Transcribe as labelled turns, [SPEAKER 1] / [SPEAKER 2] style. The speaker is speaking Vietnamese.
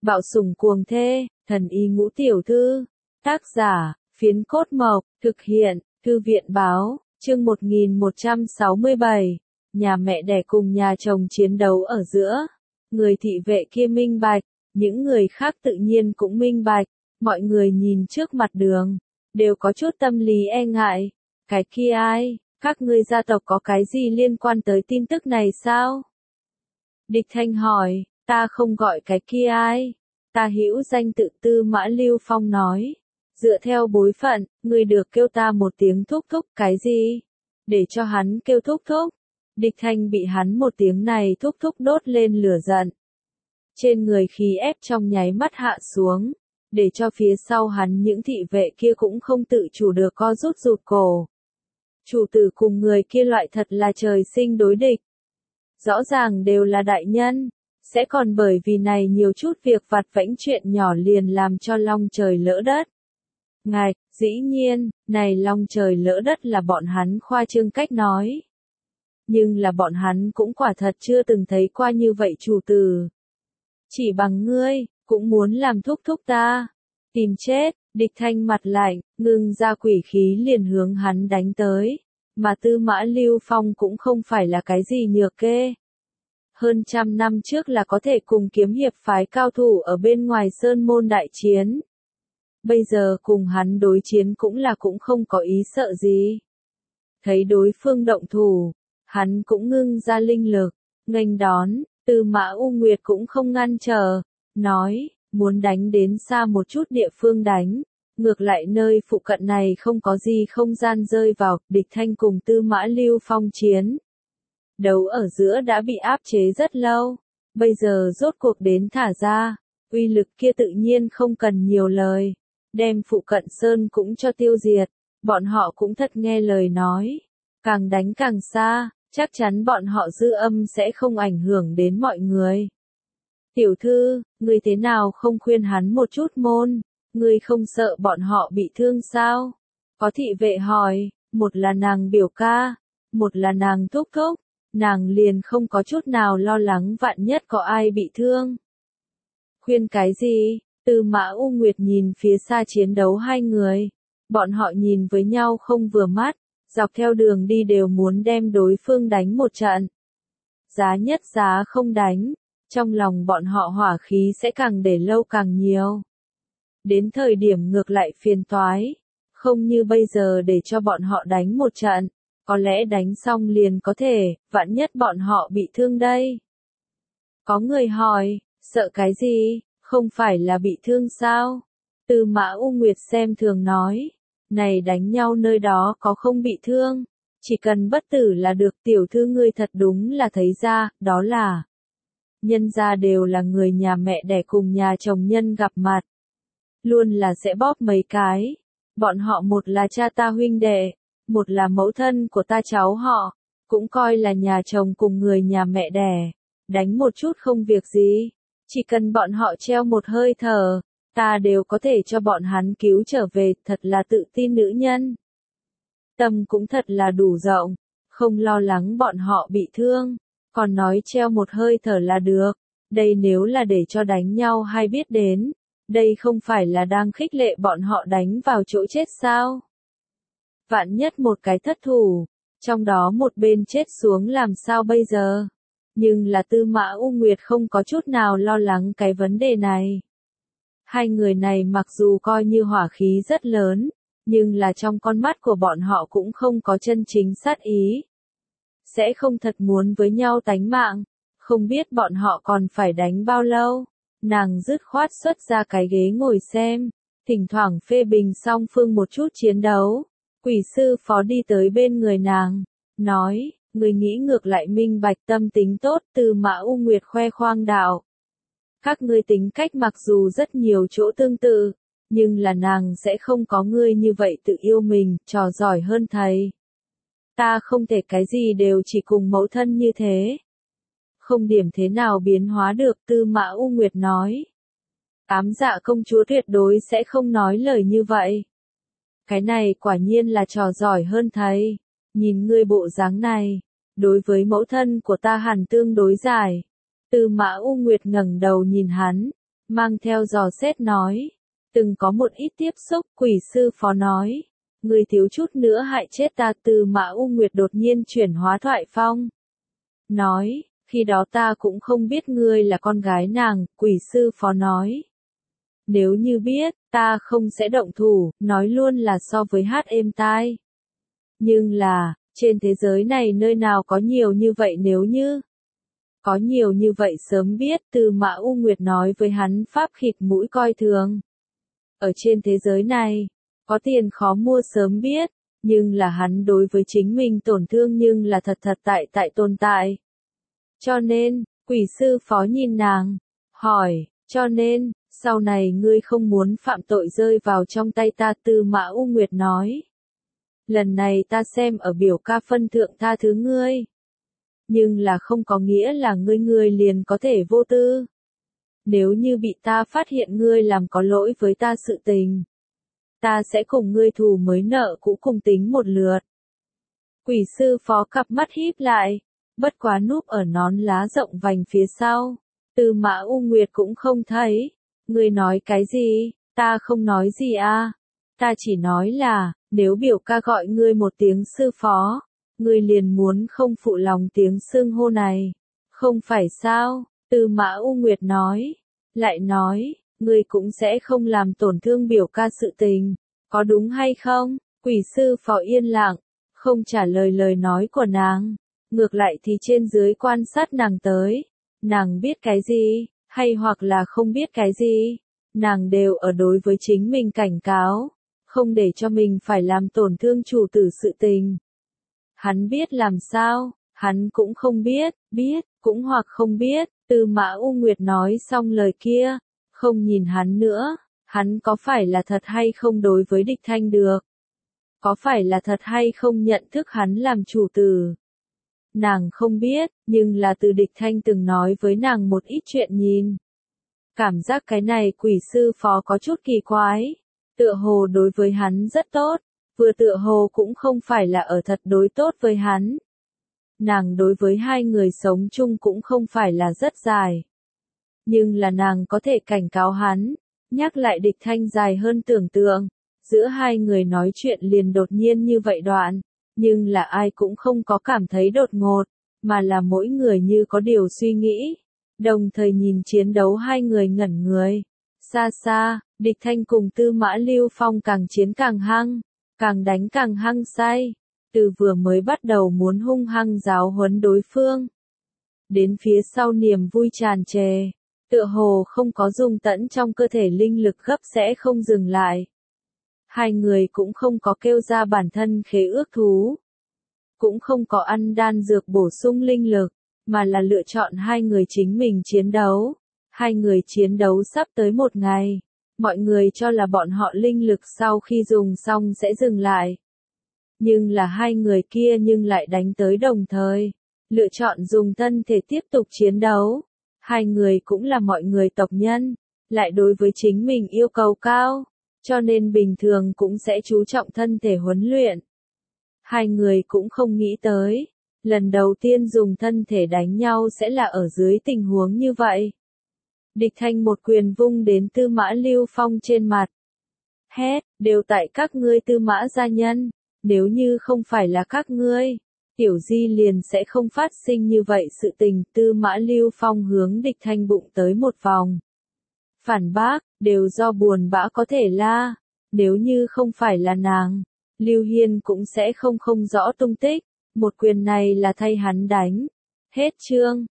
[SPEAKER 1] Bạo sủng cuồng thê, thần y ngũ tiểu thư. Tác giả, Phiến Cốt Mộc, thực hiện, Thư viện báo, chương 1167. Nhà mẹ đẻ cùng nhà chồng chiến đấu ở giữa. Người thị vệ kia minh bạch, những người khác tự nhiên cũng minh bạch, mọi người nhìn trước mặt đường, đều có chút tâm lý e ngại. Cái kia ai, các ngươi gia tộc có cái gì liên quan tới tin tức này sao? Địch Thanh hỏi, ta không gọi cái kia ai, ta hữu danh tự Tư Mã Lưu Phong nói. Dựa theo bối phận, ngươi được kêu ta một tiếng thúc thúc cái gì? Để cho hắn kêu thúc thúc. Địch Thanh bị hắn một tiếng này thúc thúc đốt lên lửa giận. Trên người khí ép trong nháy mắt hạ xuống, để cho phía sau hắn những thị vệ kia cũng không tự chủ được co rút rụt cổ. Chủ tử cùng người kia loại thật là trời sinh đối địch. Rõ ràng đều là đại nhân, sẽ còn bởi vì này nhiều chút việc vặt vãnh chuyện nhỏ liền làm cho long trời lỡ đất. Ngài, dĩ nhiên, này long trời lỡ đất là bọn hắn khoa trương cách nói. Nhưng là bọn hắn cũng quả thật chưa từng thấy qua như vậy chủ tử. Chỉ bằng ngươi, cũng muốn làm thúc thúc ta. Tìm chết, Địch Thanh mặt lạnh, ngưng ra quỷ khí liền hướng hắn đánh tới. Mà Tư Mã Lưu Phong cũng không phải là cái gì nhược kê. Hơn 100 năm trước là có thể cùng kiếm hiệp phái cao thủ ở bên ngoài sơn môn đại chiến. Bây giờ cùng hắn đối chiến cũng không có ý sợ gì. Thấy đối phương động thủ, hắn cũng ngưng ra linh lực, nghênh đón. Tư Mã U Nguyệt cũng không ngăn trở, nói, muốn đánh đến xa một chút địa phương đánh, ngược lại nơi phụ cận này không có gì không gian rơi vào. Địch Thanh cùng Tư Mã Lưu Phong chiến. Đấu ở giữa đã bị áp chế rất lâu, bây giờ rốt cuộc đến thả ra, uy lực kia tự nhiên không cần nhiều lời, đem phụ cận sơn cũng cho tiêu diệt, bọn họ cũng thật nghe lời nói, càng đánh càng xa. Chắc chắn bọn họ dư âm sẽ không ảnh hưởng đến mọi người. Tiểu thư, ngươi thế nào không khuyên hắn một chút môn, ngươi không sợ bọn họ bị thương sao? Có thị vệ hỏi, một là nàng biểu ca, một là nàng thúc thúc, nàng liền không có chút nào lo lắng vạn nhất có ai bị thương. Khuyên cái gì? Tư Mã U Nguyệt nhìn phía xa chiến đấu hai người, bọn họ nhìn với nhau không vừa mắt. Dọc theo đường đi đều muốn đem đối phương đánh một trận. Giá nhất giá không đánh, trong lòng bọn họ hỏa khí sẽ càng để lâu càng nhiều. Đến thời điểm ngược lại phiền toái, không như bây giờ để cho bọn họ đánh một trận, có lẽ đánh xong liền có thể, vạn nhất bọn họ bị thương đây. Có người hỏi, sợ cái gì, không phải là bị thương sao? Tư Mã U Nguyệt xem thường nói. Này đánh nhau nơi đó có không bị thương, chỉ cần bất tử là được. Tiểu thư ngươi thật đúng là thấy ra, đó là nhân gia đều là người nhà mẹ đẻ cùng nhà chồng nhân gặp mặt. Luôn là sẽ bóp mấy cái, bọn họ một là cha ta huynh đệ, một là mẫu thân của ta cháu họ, cũng coi là nhà chồng cùng người nhà mẹ đẻ, đánh một chút không việc gì, chỉ cần bọn họ treo một hơi thở. Ta đều có thể cho bọn hắn cứu trở về, thật là tự tin nữ nhân. Tâm cũng thật là đủ rộng, không lo lắng bọn họ bị thương, còn nói treo một hơi thở là được. Đây nếu là để cho đánh nhau hay biết đến, đây không phải là đang khích lệ bọn họ đánh vào chỗ chết sao? Vạn nhất một cái thất thủ, trong đó một bên chết xuống làm sao bây giờ? Nhưng là Tư Mã U Nguyệt không có chút nào lo lắng cái vấn đề này. Hai người này mặc dù coi như hỏa khí rất lớn, nhưng là trong con mắt của bọn họ cũng không có chân chính sát ý. Sẽ không thật muốn với nhau tánh mạng, không biết bọn họ còn phải đánh bao lâu. Nàng dứt khoát xuất ra cái ghế ngồi xem, thỉnh thoảng phê bình song phương một chút chiến đấu. Quỷ sư phó đi tới bên người nàng, nói, người nghĩ ngược lại minh bạch tâm tính tốt. Tư Mã U Nguyệt khoe khoang đạo. Các ngươi tính cách mặc dù rất nhiều chỗ tương tự, nhưng là nàng sẽ không có ngươi như vậy tự yêu mình, trò giỏi hơn thầy. Ta không thể cái gì đều chỉ cùng mẫu thân như thế. Không điểm thế nào biến hóa được. Tư Mã U Nguyệt nói. Ám Dạ công chúa tuyệt đối sẽ không nói lời như vậy. Cái này quả nhiên là trò giỏi hơn thầy. Nhìn ngươi bộ dáng này, đối với mẫu thân của ta hẳn tương đối giải. Tư Mã U Nguyệt ngẩng đầu nhìn hắn, mang theo dò xét nói. Từng có một ít tiếp xúc, quỷ sư phó nói. Người thiếu chút nữa hại chết ta. Tư Mã U Nguyệt đột nhiên chuyển hóa thoại phong. Nói, khi đó ta cũng không biết ngươi là con gái nàng, quỷ sư phó nói. Nếu như biết, ta không sẽ động thủ, nói luôn là so với hát êm tai. Nhưng là, trên thế giới này nơi nào có nhiều như vậy nếu như. Có nhiều như vậy sớm biết. Tư Mã U Nguyệt nói với hắn pháp khịt mũi coi thường. Ở trên thế giới này, có tiền khó mua sớm biết, nhưng là hắn đối với chính mình tổn thương nhưng là thật thật tại tồn tại. Cho nên, quỷ sư phó nhìn nàng, hỏi, cho nên, sau này ngươi không muốn phạm tội rơi vào trong tay ta. Tư Mã U Nguyệt nói. Lần này ta xem ở biểu ca phân thượng tha thứ ngươi. Nhưng là không có nghĩa là ngươi liền có thể vô tư. Nếu như bị ta phát hiện ngươi làm có lỗi với ta sự tình, ta sẽ cùng ngươi thù mới nợ cũ cùng tính một lượt. Quỷ sư phó cặp mắt híp lại, bất quá núp ở nón lá rộng vành phía sau. Tư Mã U Nguyệt cũng không thấy. Ngươi nói cái gì? Ta không nói gì à? Ta chỉ nói là, nếu biểu ca gọi ngươi một tiếng sư phó, ngươi liền muốn không phụ lòng tiếng xưng hô này. Không phải sao? Tư Mã U Nguyệt nói. Lại nói, ngươi cũng sẽ không làm tổn thương biểu ca sự tình. Có đúng hay không? Quỷ sư phó yên lặng, không trả lời lời nói của nàng. Ngược lại thì trên dưới quan sát nàng tới. Nàng biết cái gì, hay hoặc là không biết cái gì, nàng đều ở đối với chính mình cảnh cáo, không để cho mình phải làm tổn thương chủ tử sự tình. Hắn biết làm sao, hắn cũng không biết, biết, cũng hoặc không biết. Tư Mã U Nguyệt nói xong lời kia, không nhìn hắn nữa, hắn có phải là thật hay không đối với địch thanh được? Có phải là thật hay không nhận thức hắn làm chủ tử? Nàng không biết, nhưng là từ địch thanh từng nói với nàng một ít chuyện nhìn. Cảm giác cái này quỷ sư phó có chút kỳ quái. Tựa hồ đối với hắn rất tốt, vừa tựa hồ cũng không phải là ở thật đối tốt với hắn. Nàng đối với hai người sống chung cũng không phải là rất dài. Nhưng là nàng có thể cảnh cáo hắn, nhắc lại địch thanh dài hơn tưởng tượng. Giữa hai người nói chuyện liền đột nhiên như vậy đoạn. Nhưng là ai cũng không có cảm thấy đột ngột, mà là mỗi người như có điều suy nghĩ. Đồng thời nhìn chiến đấu hai người ngẩn người. Xa xa, địch thanh cùng Tư Mã Lưu Phong càng chiến càng hăng, càng đánh càng hăng say. Từ vừa mới bắt đầu muốn hung hăng giáo huấn đối phương, đến phía sau niềm vui tràn trề, tựa hồ không có dung tẫn trong cơ thể linh lực gấp sẽ không dừng lại. Hai người cũng không có kêu ra bản thân khế ước thú, cũng không có ăn đan dược bổ sung linh lực, mà là lựa chọn hai người chính mình chiến đấu. Hai người chiến đấu sắp tới một ngày, mọi người cho là bọn họ linh lực sau khi dùng xong sẽ dừng lại. Nhưng là hai người kia nhưng lại đánh tới đồng thời, lựa chọn dùng thân thể tiếp tục chiến đấu. Hai người cũng là mọi người tộc nhân, lại đối với chính mình yêu cầu cao, cho nên bình thường cũng sẽ chú trọng thân thể huấn luyện. Hai người cũng không nghĩ tới, lần đầu tiên dùng thân thể đánh nhau sẽ là ở dưới tình huống như vậy. Địch thanh một quyền vung đến Tư Mã Lưu Phong trên mặt. Hét, đều tại các ngươi Tư Mã gia nhân, nếu như không phải là các ngươi, tiểu di liền sẽ không phát sinh như vậy sự tình. Tư Mã Lưu Phong hướng địch thanh bụng tới một vòng. Phản bác, đều do buồn bã có thể la, nếu như không phải là nàng, Lưu Hiên cũng sẽ không rõ tung tích, một quyền này là thay hắn đánh. Hết chương.